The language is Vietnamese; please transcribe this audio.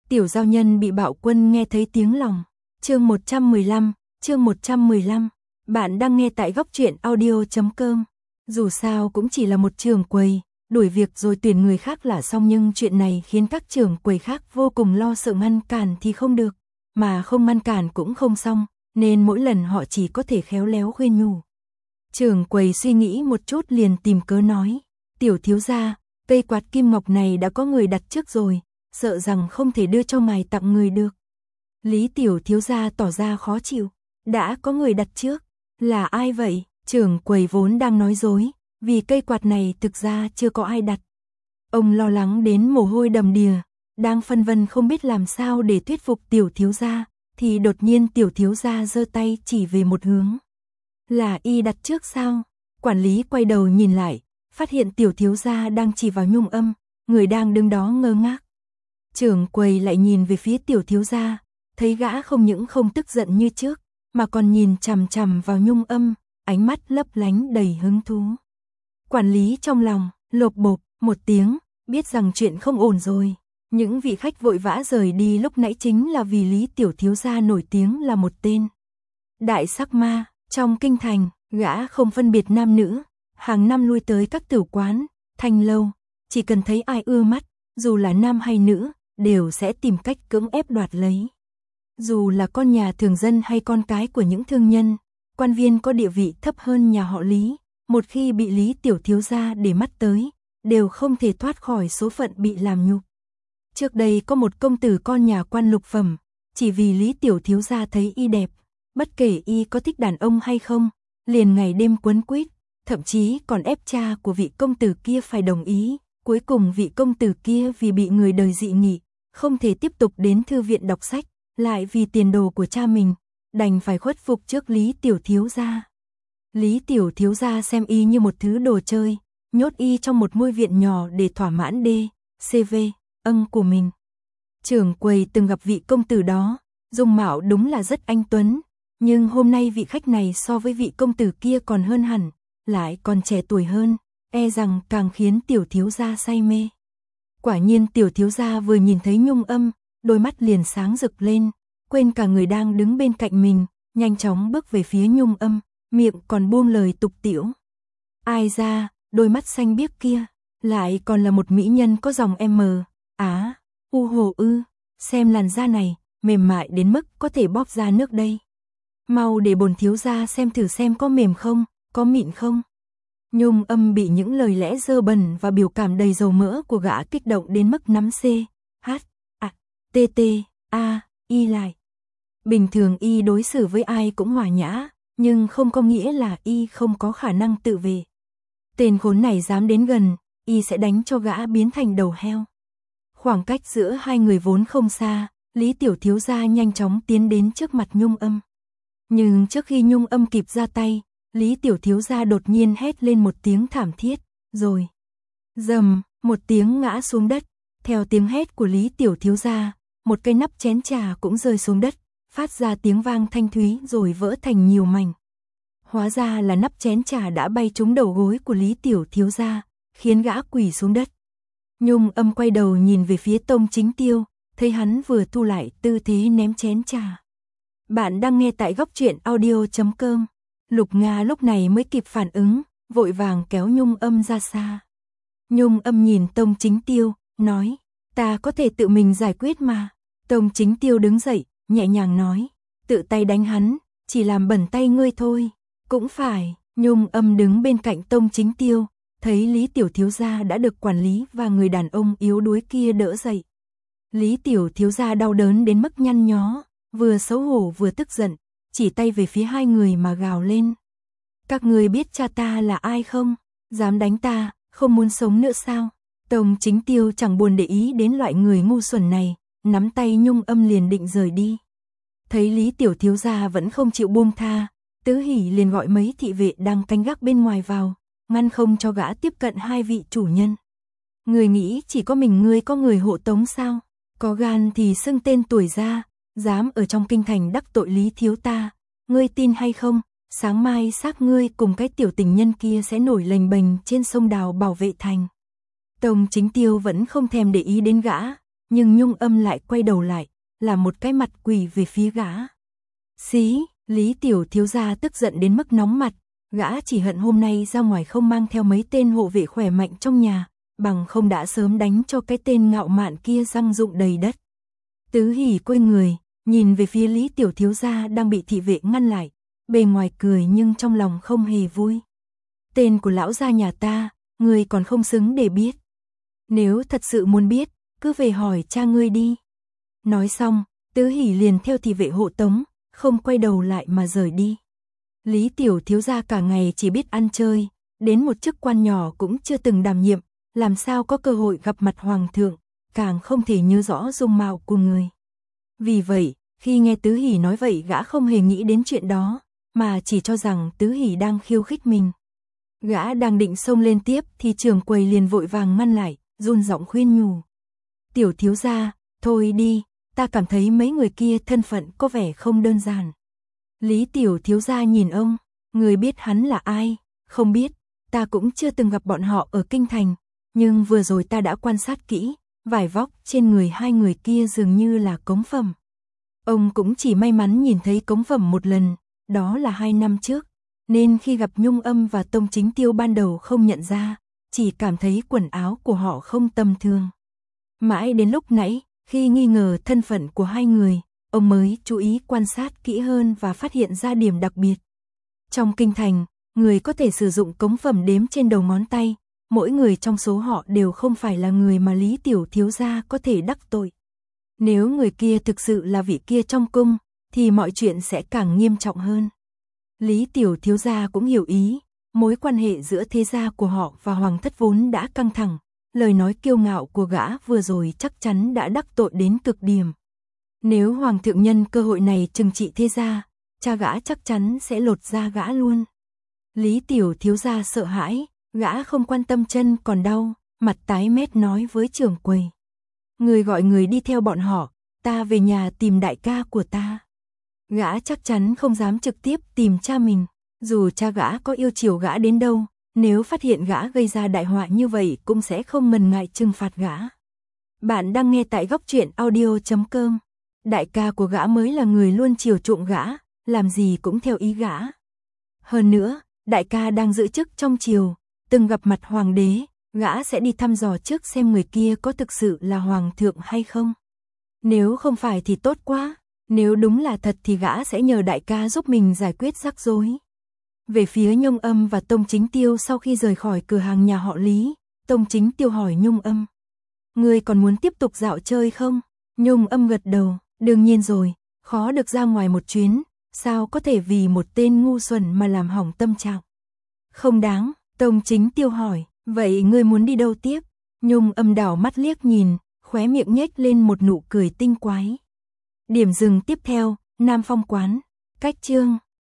Tiểu giao nhân bị bạo quân nghe thấy tiếng lòng. Chương 115, bạn đang nghe tại góc truyện audio.com. Dù sao cũng chỉ là một trưởng quầy, đuổi việc rồi tuyển người khác là xong, nhưng chuyện này khiến các trưởng quầy khác vô cùng lo sợ, ngăn cản thì không được, mà không ngăn cản cũng không xong, nên mỗi lần họ chỉ có thể khéo léo khuyên nhủ. Trưởng quầy suy nghĩ một chút liền tìm cớ nói, tiểu thiếu gia, cây quạt kim ngọc này đã có người đặt trước rồi, sợ rằng không thể đưa cho ngài tặng người được. Lý tiểu thiếu gia tỏ ra khó chịu, đã có người đặt trước, là ai vậy? Trưởng quầy vốn đang nói dối, vì cây quạt này thực ra chưa có ai đặt. Ông lo lắng đến mồ hôi đầm đìa, đang phân vân không biết làm sao để thuyết phục tiểu thiếu gia, thì đột nhiên tiểu thiếu gia giơ tay chỉ về một hướng. Là y đặt trước sao? Quản lý quay đầu nhìn lại, phát hiện tiểu thiếu gia đang chỉ vào Nhung Âm, người đang đứng đó ngơ ngác. Trưởng quầy lại nhìn về phía tiểu thiếu gia, thấy gã không những không tức giận như trước, mà còn nhìn chằm chằm vào Nhung Âm, ánh mắt lấp lánh đầy hứng thú. Quản lý trong lòng lộp bộp một tiếng, biết rằng chuyện không ổn rồi. Những vị khách vội vã rời đi lúc nãy chính là vì Lý tiểu thiếu gia nổi tiếng là một tên đại sắc ma. Trong kinh thành, gã không phân biệt nam nữ, hàng năm lui tới các tử quán, thanh lâu, chỉ cần thấy ai ưa mắt, dù là nam hay nữ, đều sẽ tìm cách cưỡng ép đoạt lấy. Dù là con nhà thường dân hay con cái của những thương nhân, quan viên có địa vị thấp hơn nhà họ Lý, một khi bị Lý tiểu thiếu gia để mắt tới, đều không thể thoát khỏi số phận bị làm nhục. Trước đây có một công tử con nhà quan lục phẩm, chỉ vì Lý tiểu thiếu gia thấy y đẹp, bất kể y có thích đàn ông hay không, liền ngày đêm quấn quýt, thậm chí còn ép cha của vị công tử kia phải đồng ý. Cuối cùng vị công tử kia vì bị người đời dị nghị, không thể tiếp tục đến thư viện đọc sách, lại vì tiền đồ của cha mình, đành phải khuất phục trước Lý tiểu thiếu gia. Lý tiểu thiếu gia xem y như một thứ đồ chơi, nhốt y trong một ngôi viện nhỏ để thỏa mãn CV của mình. Trưởng quầy từng gặp vị công tử đó, dung mạo đúng là rất anh tuấn, nhưng hôm nay vị khách này so với vị công tử kia còn hơn hẳn, lại còn trẻ tuổi hơn, e rằng càng khiến tiểu thiếu gia say mê. Quả nhiên tiểu thiếu gia vừa nhìn thấy Nhung Âm, đôi mắt liền sáng rực lên, quên cả người đang đứng bên cạnh mình, nhanh chóng bước về phía Nhung Âm, miệng còn buông lời tục tĩu. Ai ra, đôi mắt xanh biếc kia, lại còn là một mỹ nhân có dòng M, U hồ ư, xem làn da này, mềm mại đến mức có thể bóp ra nước đây. Mau để bổn thiếu gia xem thử xem có mềm không, có mịn không. Nhung Âm bị những lời lẽ dơ bẩn và biểu cảm đầy dầu mỡ của gã kích động đến mức nắm y lại. Bình thường y đối xử với ai cũng hòa nhã, nhưng không có nghĩa là y không có khả năng tự vệ. Tên khốn này dám đến gần, y sẽ đánh cho gã biến thành đầu heo. Khoảng cách giữa hai người vốn không xa, Lý tiểu thiếu gia nhanh chóng tiến đến trước mặt Nhung Âm. Nhưng trước khi Nhung Âm kịp ra tay, Lý tiểu thiếu gia đột nhiên hét lên một tiếng thảm thiết, rồi rầm, một tiếng ngã xuống đất. Theo tiếng hét của Lý tiểu thiếu gia, một cây nắp chén trà cũng rơi xuống đất, phát ra tiếng vang thanh thúy rồi vỡ thành nhiều mảnh. Hóa ra là nắp chén trà đã bay trúng đầu gối của Lý tiểu thiếu gia, khiến gã quỳ xuống đất. Nhung Âm quay đầu nhìn về phía Tông Chính Tiêu, thấy hắn vừa thu lại tư thế ném chén trà. Bạn đang nghe tại góc truyện audio.com. Lục Nga lúc này mới kịp phản ứng, vội vàng kéo Nhung Âm ra xa. Nhung Âm nhìn Tông Chính Tiêu, nói, ta có thể tự mình giải quyết mà. Tông Chính Tiêu đứng dậy, nhẹ nhàng nói, tự tay đánh hắn, chỉ làm bẩn tay ngươi thôi. Cũng phải. Nhung Âm đứng bên cạnh Tông Chính Tiêu, thấy Lý tiểu thiếu gia đã được quản lý và người đàn ông yếu đuối kia đỡ dậy. Lý tiểu thiếu gia đau đớn đến mức nhăn nhó, vừa xấu hổ vừa tức giận, chỉ tay về phía hai người mà gào lên. Các người biết cha ta là ai không? Dám đánh ta, không muốn sống nữa sao? Tông Chính Tiêu chẳng buồn để ý đến loại người ngu xuẩn này, nắm tay Nhung Âm liền định rời đi. Thấy Lý tiểu thiếu gia vẫn không chịu buông tha, Tứ Hỷ liền gọi mấy thị vệ đang canh gác bên ngoài vào, ngăn không cho gã tiếp cận hai vị chủ nhân. Người nghĩ chỉ có mình ngươi có người hộ tống sao? Có gan thì xưng tên tuổi ra, dám ở trong kinh thành đắc tội Lý thiếu ta, ngươi tin hay không? Sáng mai xác ngươi cùng cái tiểu tình nhân kia sẽ nổi lềnh bềnh trên sông Đào bảo vệ thành. Tông Chính Tiêu vẫn không thèm để ý đến gã, nhưng Nhung Âm lại quay đầu lại, là một cái mặt quỳ về phía gã. Xí, Lý tiểu thiếu gia tức giận đến mức nóng mặt, gã chỉ hận hôm nay ra ngoài không mang theo mấy tên hộ vệ khỏe mạnh trong nhà, bằng không đã sớm đánh cho cái tên ngạo mạn kia răng rụng đầy đất. Tứ Hỷ quay người, nhìn về phía Lý tiểu thiếu gia đang bị thị vệ ngăn lại, bề ngoài cười nhưng trong lòng không hề vui. Tên của lão gia nhà ta, ngươi còn không xứng để biết. Nếu thật sự muốn biết, cứ về hỏi cha ngươi đi. Nói xong, Tứ Hỷ liền theo thị vệ hộ tống, không quay đầu lại mà rời đi. Lý tiểu thiếu gia cả ngày chỉ biết ăn chơi, đến một chức quan nhỏ cũng chưa từng đảm nhiệm, làm sao có cơ hội gặp mặt hoàng thượng, càng không thể nhớ rõ dung mạo của người. Vì vậy, khi nghe Tứ Hỷ nói vậy gã không hề nghĩ đến chuyện đó, mà chỉ cho rằng Tứ Hỷ đang khiêu khích mình. Gã đang định xông lên tiếp thì trưởng quầy liền vội vàng ngăn lại, run giọng khuyên nhủ. Tiểu thiếu gia, thôi đi, ta cảm thấy mấy người kia thân phận có vẻ không đơn giản. Lý tiểu thiếu gia nhìn ông, người biết hắn là ai? Không biết, ta cũng chưa từng gặp bọn họ ở kinh thành, nhưng vừa rồi ta đã quan sát kỹ, vải vóc trên người hai người kia dường như là cống phẩm. Ông cũng chỉ may mắn nhìn thấy cống phẩm một lần, đó là 2 năm trước, nên khi gặp Nhung Âm và Tông Chính Tiêu ban đầu không nhận ra, chỉ cảm thấy quần áo của họ không tầm thường. Mãi đến lúc nãy, khi nghi ngờ thân phận của hai người, ông mới chú ý quan sát kỹ hơn và phát hiện ra điểm đặc biệt. Trong kinh thành, người có thể sử dụng cống phẩm đếm trên đầu ngón tay, mỗi người trong số họ đều không phải là người mà Lý tiểu thiếu gia có thể đắc tội. Nếu người kia thực sự là vị kia trong cung, thì mọi chuyện sẽ càng nghiêm trọng hơn. Lý tiểu thiếu gia cũng hiểu ý, mối quan hệ giữa thế gia của họ và hoàng thất vốn đã căng thẳng, lời nói kiêu ngạo của gã vừa rồi chắc chắn đã đắc tội đến cực điểm. Nếu hoàng thượng nhân cơ hội này trừng trị thế gia, cha gã chắc chắn sẽ lột da gã luôn. Lý tiểu thiếu gia sợ hãi, gã không quan tâm chân còn đau, mặt tái mét nói với trưởng quầy. Người gọi người đi theo bọn họ, ta về nhà tìm đại ca của ta. Gã chắc chắn không dám trực tiếp tìm cha mình, dù cha gã có yêu chiều gã đến đâu, nếu phát hiện gã gây ra đại họa như vậy cũng sẽ không ngần ngại trừng phạt gã. Bạn đang nghe tại góc truyện audio.com. Đại ca của gã mới là người luôn chiều chuộng gã, làm gì cũng theo ý gã. Hơn nữa, đại ca đang giữ chức trong triều, từng gặp mặt hoàng đế, gã sẽ đi thăm dò trước xem người kia có thực sự là hoàng thượng hay không. Nếu không phải thì tốt quá, nếu đúng là thật thì gã sẽ nhờ đại ca giúp mình giải quyết rắc rối. Về phía Nhung Âm và Tông Chính Tiêu sau khi rời khỏi cửa hàng nhà họ Lý, Tông Chính Tiêu hỏi Nhung Âm. Ngươi còn muốn tiếp tục dạo chơi không? Nhung Âm gật đầu, đương nhiên rồi, khó được ra ngoài một chuyến, sao có thể vì một tên ngu xuẩn mà làm hỏng tâm trạng. Không đáng, Tông Chính Tiêu hỏi, vậy ngươi muốn đi đâu tiếp? Nhung Âm đảo mắt liếc nhìn, khóe miệng nhếch lên một nụ cười tinh quái. Điểm dừng tiếp theo, Nam Phong quán, cách chương